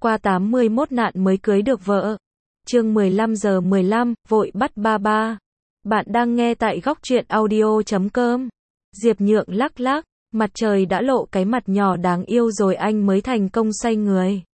qua 81 nạn mới cưới được vợ. Chương 15:15, vội bắt ba ba. Bạn đang nghe tại góc truyện audio.com. Diệp Nhượng lắc lắc, mặt trời đã lộ cái mặt nhỏ đáng yêu rồi anh mới thành công xoay người.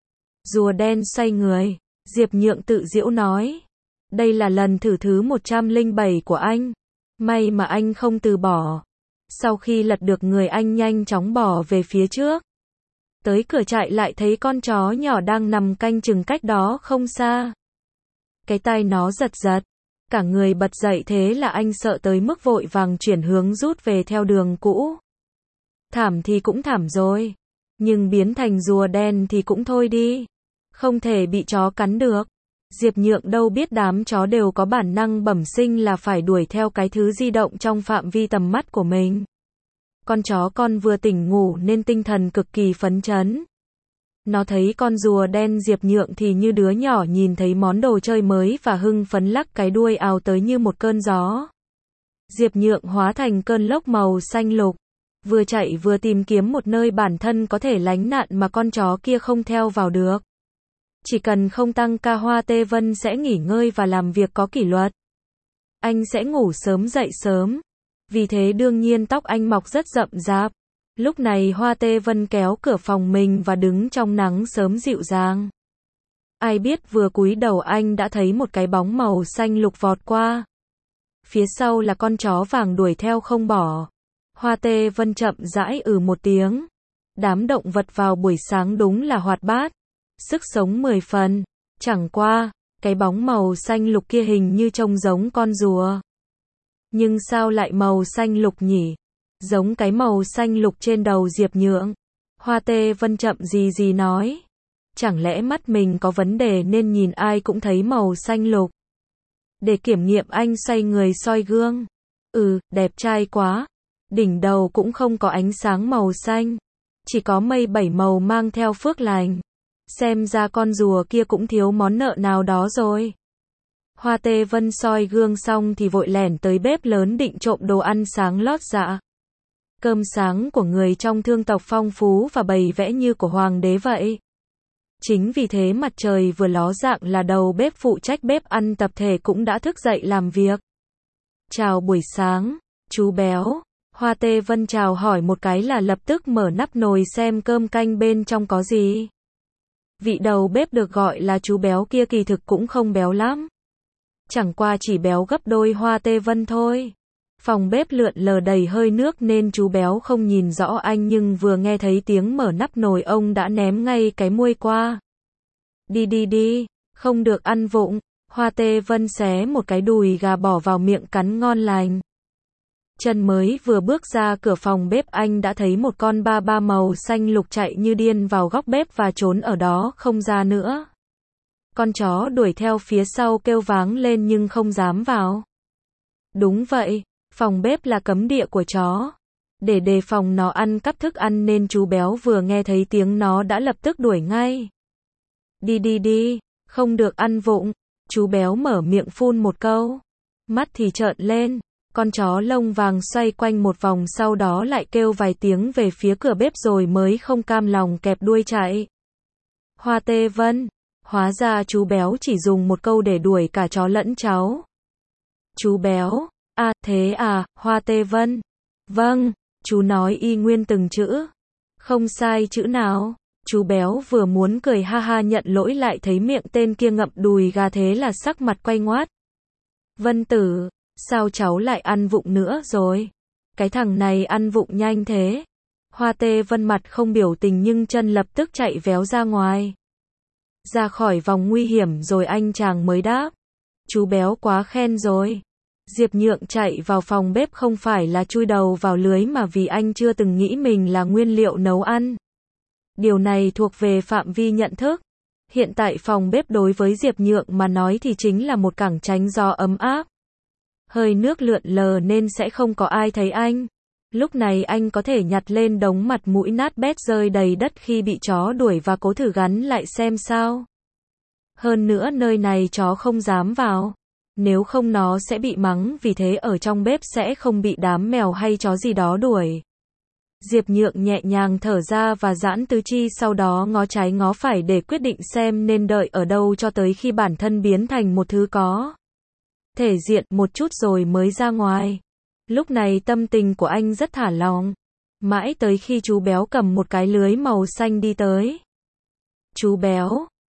Rùa đen xoay người, Diệp Nhượng tự giễu nói. Đây là lần thử thứ 107 của anh. May mà anh không từ bỏ. Sau khi lật được người anh nhanh chóng bỏ về phía trước. Tới cửa trại lại thấy con chó nhỏ đang nằm canh chừng cách đó không xa. Cái tai nó giật giật. Cả người bật dậy, thế là anh sợ tới mức vội vàng chuyển hướng rút về theo đường cũ. Thảm thì cũng thảm rồi. Nhưng biến thành rùa đen thì cũng thôi đi. Không thể bị chó cắn được. Diệp Nhượng đâu biết đám chó đều có bản năng bẩm sinh là phải đuổi theo cái thứ di động trong phạm vi tầm mắt của mình. Con chó con vừa tỉnh ngủ nên tinh thần cực kỳ phấn chấn. Nó thấy con rùa đen Diệp Nhượng thì như đứa nhỏ nhìn thấy món đồ chơi mới và hưng phấn lắc cái đuôi ào tới như một cơn gió. Diệp Nhượng hóa thành cơn lốc màu xanh lục. Vừa chạy vừa tìm kiếm một nơi bản thân có thể lánh nạn mà con chó kia không theo vào được. Chỉ cần không tăng ca Hoa Tê Vân sẽ nghỉ ngơi và làm việc có kỷ luật. Anh sẽ ngủ sớm dậy sớm. Vì thế đương nhiên tóc anh mọc rất rậm rạp. Lúc này Hoa Tê Vân kéo cửa phòng mình và đứng trong nắng sớm dịu dàng. Ai biết vừa cúi đầu anh đã thấy một cái bóng màu xanh lục vọt qua. Phía sau là con chó vàng đuổi theo không bỏ. Hoa Tê Vân chậm rãi một tiếng. Đám động vật vào buổi sáng đúng là hoạt bát. Sức sống 10 phần. Chẳng qua, cái bóng màu xanh lục kia hình như trông giống con rùa. Nhưng sao lại màu xanh lục nhỉ? Giống cái màu xanh lục trên đầu Diệp Nhượng. Hoa Tê Vân chậm gì nói. Chẳng lẽ mắt mình có vấn đề nên nhìn ai cũng thấy màu xanh lục? Để kiểm nghiệm anh xoay người soi gương. Đẹp trai quá. Đỉnh đầu cũng không có ánh sáng màu xanh. Chỉ có mây 7 màu mang theo phước lành. Xem ra con rùa kia cũng thiếu món nợ nào đó rồi. Hoa Tê Vân soi gương xong thì vội lẻn tới bếp lớn định trộm đồ ăn sáng lót dạ. Cơm sáng của người trong thương tộc phong phú và bày vẽ như của hoàng đế vậy. Chính vì thế mặt trời vừa ló dạng là đầu bếp phụ trách bếp ăn tập thể cũng đã thức dậy làm việc. Chào buổi sáng, chú béo. Hoa Tê Vân chào hỏi một cái là lập tức mở nắp nồi xem cơm canh bên trong có gì. Vị đầu bếp được gọi là chú béo kia kỳ thực cũng không béo lắm. Chẳng qua chỉ béo gấp đôi Hoa Tê Vân thôi. Phòng bếp lượn lờ đầy hơi nước nên chú béo không nhìn rõ anh, nhưng vừa nghe thấy tiếng mở nắp nồi ông đã ném ngay cái muôi qua. Đi, không được ăn vụng. Hoa Tê Vân xé một cái đùi gà bỏ vào miệng cắn ngon lành. Chân mới vừa bước ra cửa phòng bếp anh đã thấy một con ba ba màu xanh lục chạy như điên vào góc bếp và trốn ở đó không ra nữa. Con chó đuổi theo phía sau kêu váng lên nhưng không dám vào. Đúng vậy, phòng bếp là cấm địa của chó. Để đề phòng nó ăn cắp thức ăn nên chú béo vừa nghe thấy tiếng nó đã lập tức đuổi ngay. Đi, không được ăn vụng. Chú béo mở miệng phun một câu. Mắt thì trợn lên. Con chó lông vàng xoay quanh một vòng sau đó lại kêu vài tiếng về phía cửa bếp rồi mới không cam lòng kẹp đuôi chạy. Hoa Tê Vân. Hóa ra chú béo chỉ dùng một câu để đuổi cả chó lẫn cháu. Chú béo. Thế à, Hoa Tê Vân. Vâng, chú nói y nguyên từng chữ. Không sai chữ nào. Chú béo vừa muốn cười ha ha nhận lỗi lại thấy miệng tên kia ngậm đùi gà thế là sắc mặt quay ngoắt. Vân tử, sao cháu lại ăn vụng nữa rồi? Cái thằng này ăn vụng nhanh thế. Hoa Tê Vân mặt không biểu tình nhưng chân lập tức chạy véo ra ngoài. Ra khỏi vòng nguy hiểm rồi anh chàng mới đáp. Chú béo quá khen rồi. Diệp Nhượng chạy vào phòng bếp không phải là chui đầu vào lưới mà vì anh chưa từng nghĩ mình là nguyên liệu nấu ăn. Điều này thuộc về phạm vi nhận thức. Hiện tại phòng bếp đối với Diệp Nhượng mà nói thì chính là một cảng tránh gió ấm áp. Hơi nước lượn lờ nên sẽ không có ai thấy anh. Lúc này anh có thể nhặt lên đống mặt mũi nát bét rơi đầy đất khi bị chó đuổi và cố thử gắn lại xem sao. Hơn nữa nơi này chó không dám vào. Nếu không nó sẽ bị mắng, vì thế ở trong bếp sẽ không bị đám mèo hay chó gì đó đuổi. Diệp Nhượng nhẹ nhàng thở ra và giãn tứ chi, sau đó ngó trái ngó phải để quyết định xem nên đợi ở đâu cho tới khi bản thân biến thành một thứ có thể diện một chút rồi mới ra ngoài. Lúc này tâm tình của anh rất thả lỏng. Mãi tới khi chú béo cầm một cái lưới màu xanh đi tới. Chú béo,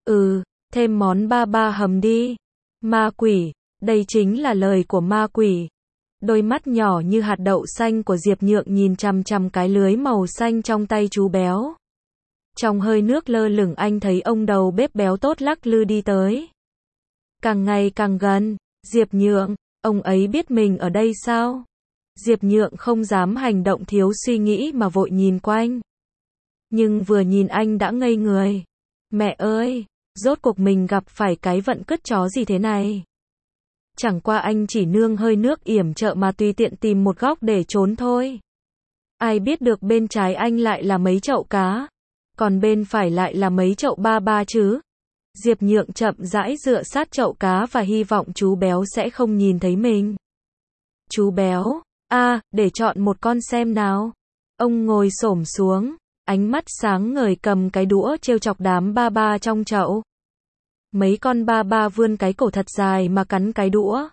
thêm món ba ba hầm đi. Ma quỷ, đây chính là lời của ma quỷ. Đôi mắt nhỏ như hạt đậu xanh của Diệp Nhượng nhìn chằm chằm cái lưới màu xanh trong tay chú béo. Trong hơi nước lơ lửng anh thấy ông đầu bếp béo tốt lắc lư đi tới. Càng ngày càng gần, Diệp Nhượng, ông ấy biết mình ở đây sao? Diệp Nhượng không dám hành động thiếu suy nghĩ mà vội nhìn quanh. Nhưng vừa nhìn anh đã ngây người. Mẹ ơi, rốt cuộc mình gặp phải cái vận cứt chó gì thế này? Chẳng qua anh chỉ nương hơi nước yểm trợ mà tùy tiện tìm một góc để trốn thôi. Ai biết được bên trái anh lại là mấy chậu cá, còn bên phải lại là mấy chậu ba ba chứ. Diệp Nhượng chậm rãi dựa sát chậu cá và hy vọng chú béo sẽ không nhìn thấy mình. Chú béo, để chọn một con xem nào. Ông ngồi xổm xuống, ánh mắt sáng ngời cầm cái đũa trêu chọc đám ba ba trong chậu. Mấy con ba ba vươn cái cổ thật dài mà cắn cái đũa.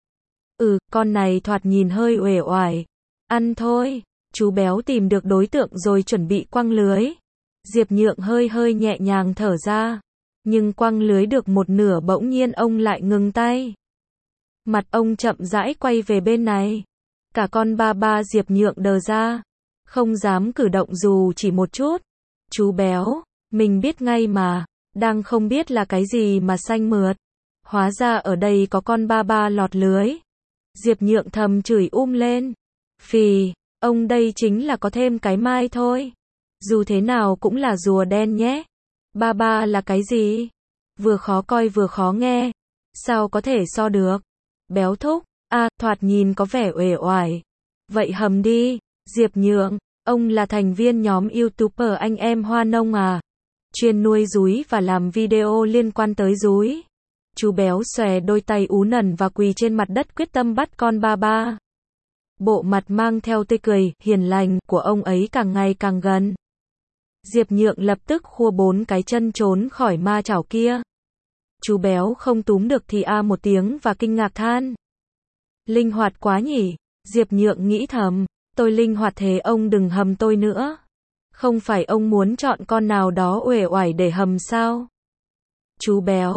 Con này thoạt nhìn hơi uể oải. Ăn thôi, chú béo tìm được đối tượng rồi chuẩn bị quăng lưới. Diệp Nhượng hơi nhẹ nhàng thở ra. Nhưng quăng lưới được một nửa bỗng nhiên ông lại ngừng tay. Mặt ông chậm rãi quay về bên này. Cả con ba ba Diệp Nhượng đờ ra. Không dám cử động dù chỉ một chút. Chú béo, mình biết ngay mà. Đang không biết là cái gì mà xanh mượt. Hóa ra ở đây có con ba ba lọt lưới. Diệp Nhượng thầm chửi lên. Phì, ông đây chính là có thêm cái mai thôi. Dù thế nào cũng là rùa đen nhé. Ba ba là cái gì? Vừa khó coi vừa khó nghe. Sao có thể so được? Béo thúc, thoạt nhìn có vẻ uể oải. Vậy hầm đi. Diệp Nhượng, ông là thành viên nhóm YouTuber anh em Hoa Nông à? Chuyên nuôi dúi và làm video liên quan tới dúi. Chú béo xòe đôi tay ú nần và quỳ trên mặt đất quyết tâm bắt con ba ba. Bộ mặt mang theo tươi cười, hiền lành của ông ấy càng ngày càng gần. Diệp Nhượng lập tức khua 4 cái chân trốn khỏi ma chảo kia. Chú béo không túm được thì một tiếng và kinh ngạc than. Linh hoạt quá nhỉ? Diệp Nhượng nghĩ thầm, tôi linh hoạt thế ông đừng hầm tôi nữa. Không phải ông muốn chọn con nào đó uể oải để hầm sao? Chú béo,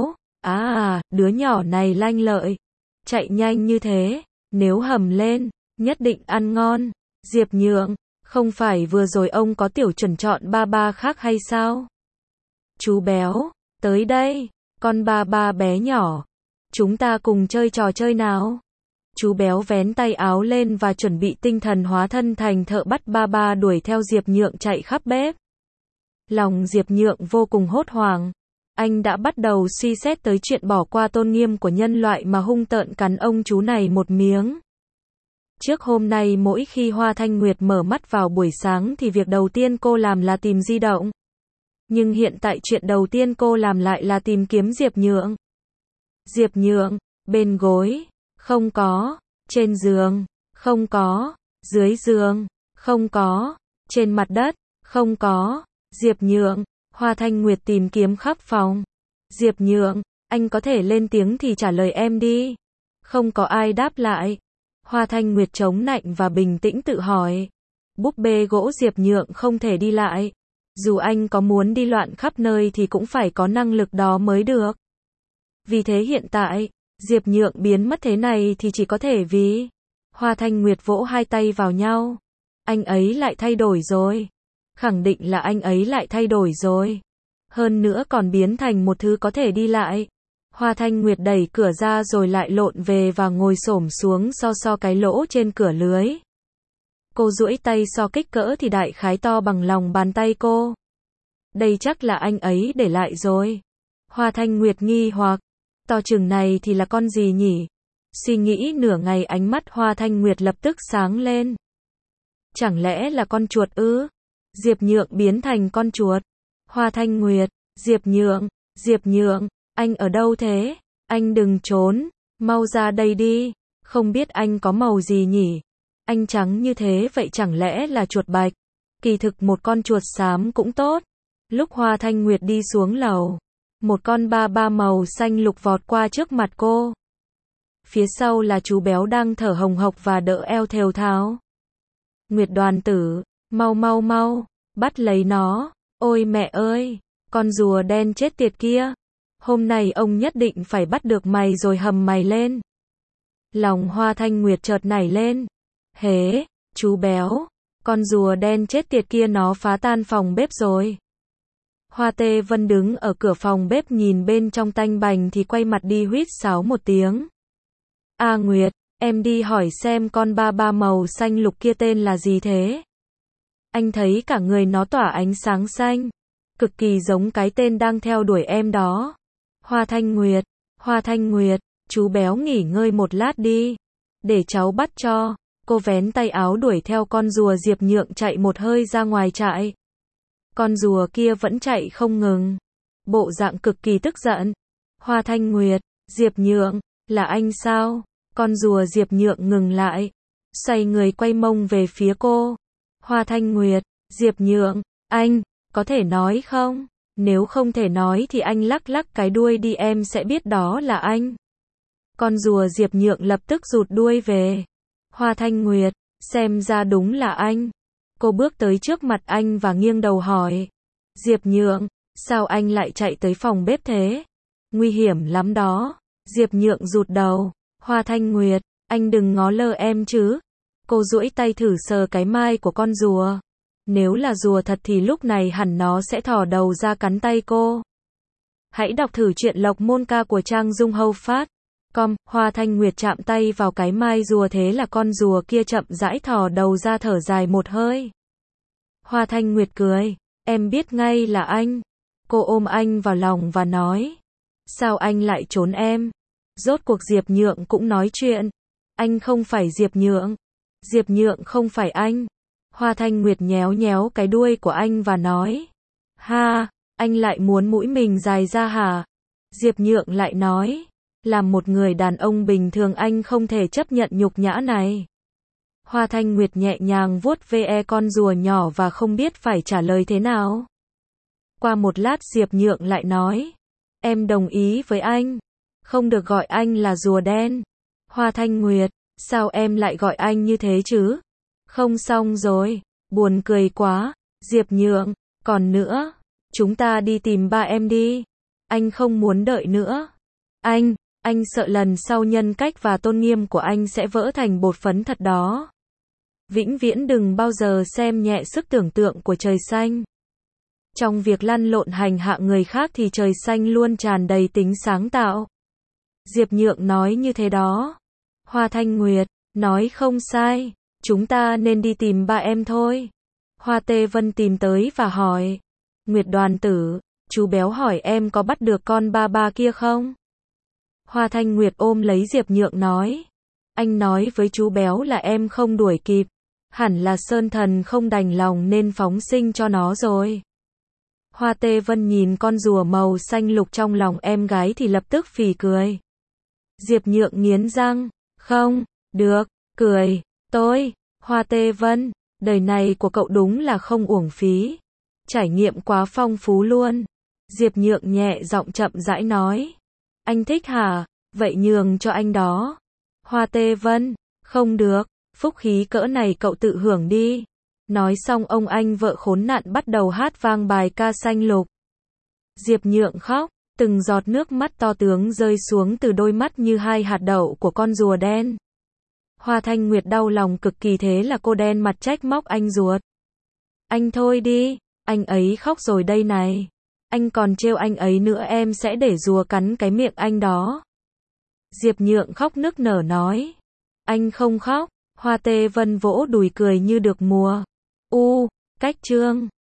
đứa nhỏ này lanh lợi, chạy nhanh như thế, nếu hầm lên, nhất định ăn ngon. Diệp Nhượng, không phải vừa rồi ông có tiểu chuẩn chọn ba ba khác hay sao? Chú béo, tới đây, con ba ba bé nhỏ, chúng ta cùng chơi trò chơi nào? Chú béo vén tay áo lên và chuẩn bị tinh thần hóa thân thành thợ bắt ba ba đuổi theo Diệp Nhượng chạy khắp bếp. Lòng Diệp Nhượng vô cùng hốt hoảng. Anh đã bắt đầu suy xét tới chuyện bỏ qua tôn nghiêm của nhân loại mà hung tợn cắn ông chú này một miếng. Trước hôm nay mỗi khi Hoa Thanh Nguyệt mở mắt vào buổi sáng thì việc đầu tiên cô làm là tìm di động. Nhưng hiện tại chuyện đầu tiên cô làm lại là tìm kiếm Diệp Nhượng. Diệp Nhượng, bên gối, không có, trên giường, không có, dưới giường, không có, trên mặt đất, không có. Diệp Nhượng, Hoa Thanh Nguyệt tìm kiếm khắp phòng. Diệp Nhượng, anh có thể lên tiếng thì trả lời em đi. Không có ai đáp lại. Hoa Thanh Nguyệt chống nạnh và bình tĩnh tự hỏi. Búp bê gỗ Diệp Nhượng không thể đi lại. Dù anh có muốn đi loạn khắp nơi thì cũng phải có năng lực đó mới được. Vì thế hiện tại, Diệp Nhượng biến mất thế này thì chỉ có thể vì... Hoa Thanh Nguyệt vỗ hai tay vào nhau. Anh ấy lại thay đổi rồi. Khẳng định là anh ấy lại thay đổi rồi. Hơn nữa còn biến thành một thứ có thể đi lại. Hoa Thanh Nguyệt đẩy cửa ra rồi lại lộn về và ngồi xổm xuống so cái lỗ trên cửa lưới. Cô duỗi tay so kích cỡ thì đại khái to bằng lòng bàn tay cô. Đây chắc là anh ấy để lại rồi. Hoa Thanh Nguyệt nghi hoặc. To chừng này thì là con gì nhỉ? Suy nghĩ nửa ngày ánh mắt Hoa Thanh Nguyệt lập tức sáng lên. Chẳng lẽ là con chuột ư? Diệp Nhượng biến thành con chuột. Hoa Thanh Nguyệt, Diệp Nhượng, anh ở đâu thế? Anh đừng trốn, mau ra đây đi. Không biết anh có màu gì nhỉ? Anh trắng như thế vậy chẳng lẽ là chuột bạch? Kỳ thực một con chuột xám cũng tốt. Lúc Hoa Thanh Nguyệt đi xuống lầu, một con ba ba màu xanh lục vọt qua trước mặt cô. Phía sau là chú béo đang thở hồng hộc và đỡ eo thều thào. Nguyệt đoàn tử, mau mau mau, bắt lấy nó. Ôi mẹ ơi, con rùa đen chết tiệt kia. Hôm nay ông nhất định phải bắt được mày rồi hầm mày lên. Lòng Hoa Thanh Nguyệt chợt nảy lên. Hế, chú béo, con rùa đen chết tiệt kia nó phá tan phòng bếp rồi. Hoa Tê Vân đứng ở cửa phòng bếp nhìn bên trong tanh bành thì quay mặt đi huýt sáo một tiếng. A Nguyệt, em đi hỏi xem con ba ba màu xanh lục kia tên là gì thế? Anh thấy cả người nó tỏa ánh sáng xanh, cực kỳ giống cái tên đang theo đuổi em đó. Hoa Thanh Nguyệt, chú béo nghỉ ngơi một lát đi, để cháu bắt cho. Cô vén tay áo đuổi theo con rùa Diệp Nhượng chạy một hơi ra ngoài trại. Con rùa kia vẫn chạy không ngừng, bộ dạng cực kỳ tức giận. Hoa Thanh Nguyệt, Diệp Nhượng, là anh sao? Con rùa Diệp Nhượng ngừng lại, xoay người quay mông về phía cô. Hoa Thanh Nguyệt, Diệp Nhượng, anh, có thể nói không? Nếu không thể nói thì anh lắc lắc cái đuôi đi em sẽ biết đó là anh. Con rùa Diệp Nhượng lập tức rụt đuôi về. Hoa Thanh Nguyệt, xem ra đúng là anh. Cô bước tới trước mặt anh và nghiêng đầu hỏi. Diệp Nhượng, sao anh lại chạy tới phòng bếp thế? Nguy hiểm lắm đó. Diệp Nhượng rụt đầu. Hoa Thanh Nguyệt, anh đừng ngó lơ em chứ. Cô duỗi tay thử sờ cái mai của con rùa. Nếu là rùa thật thì lúc này hẳn nó sẽ thò đầu ra cắn tay cô. Hãy đọc thử truyện Lộc Môn Ca của Trang Dung Hâu Phát. Hoa Thanh Nguyệt chạm tay vào cái mai rùa thế là con rùa kia chậm rãi thò đầu ra thở dài một hơi. Hoa Thanh Nguyệt cười, em biết ngay là anh. Cô ôm anh vào lòng và nói, sao anh lại trốn em? Rốt cuộc Diệp Nhượng cũng nói chuyện. Anh không phải Diệp Nhượng. Diệp Nhượng không phải anh. Hoa Thanh Nguyệt nhéo nhéo cái đuôi của anh và nói, ha, anh lại muốn mũi mình dài ra hả? Diệp Nhượng lại nói, làm một người đàn ông bình thường anh không thể chấp nhận nhục nhã này. Hoa Thanh Nguyệt nhẹ nhàng vuốt ve con rùa nhỏ và không biết phải trả lời thế nào. Qua một lát Diệp Nhượng lại nói, em đồng ý với anh. Không được gọi anh là rùa đen. Hoa Thanh Nguyệt, sao em lại gọi anh như thế chứ? Không xong rồi, buồn cười quá. Diệp Nhượng, còn nữa, chúng ta đi tìm ba em đi. Anh không muốn đợi nữa. Anh sợ lần sau nhân cách và tôn nghiêm của anh sẽ vỡ thành bột phấn thật đó. Vĩnh viễn đừng bao giờ xem nhẹ sức tưởng tượng của trời xanh. Trong việc lăn lộn hành hạ người khác thì trời xanh luôn tràn đầy tính sáng tạo. Diệp Nhượng nói như thế đó. Hoa Thanh Nguyệt, nói không sai, chúng ta nên đi tìm ba em thôi. Hoa Tê Vân tìm tới và hỏi, Nguyệt đoàn tử, chú béo hỏi em có bắt được con ba ba kia không? Hoa Thanh Nguyệt ôm lấy Diệp Nhượng nói, anh nói với chú béo là em không đuổi kịp, hẳn là Sơn Thần không đành lòng nên phóng sinh cho nó rồi. Hoa Tê Vân nhìn con rùa màu xanh lục trong lòng em gái thì lập tức phì cười. Diệp Nhượng nghiến răng, không, được, cười, tôi, Hoa Tê Vân, đời này của cậu đúng là không uổng phí. Trải nghiệm quá phong phú luôn. Diệp Nhượng nhẹ giọng chậm rãi nói. Anh thích hả? Vậy nhường cho anh đó. Hoa Tê Vân, không được, phúc khí cỡ này cậu tự hưởng đi. Nói xong ông anh vợ khốn nạn bắt đầu hát vang bài ca xanh lục. Diệp Nhượng khóc, từng giọt nước mắt to tướng rơi xuống từ đôi mắt như hai hạt đậu của con rùa đen. Hoa Thanh Nguyệt đau lòng cực kỳ thế là cô đen mặt trách móc anh ruột. Anh thôi đi, anh ấy khóc rồi đây này. Anh còn trêu anh ấy nữa em sẽ để rùa cắn cái miệng anh đó. Diệp Nhượng khóc nức nở nói. Anh không khóc. Hoa Tê Vân vỗ đùi cười như được mùa. Cách chương.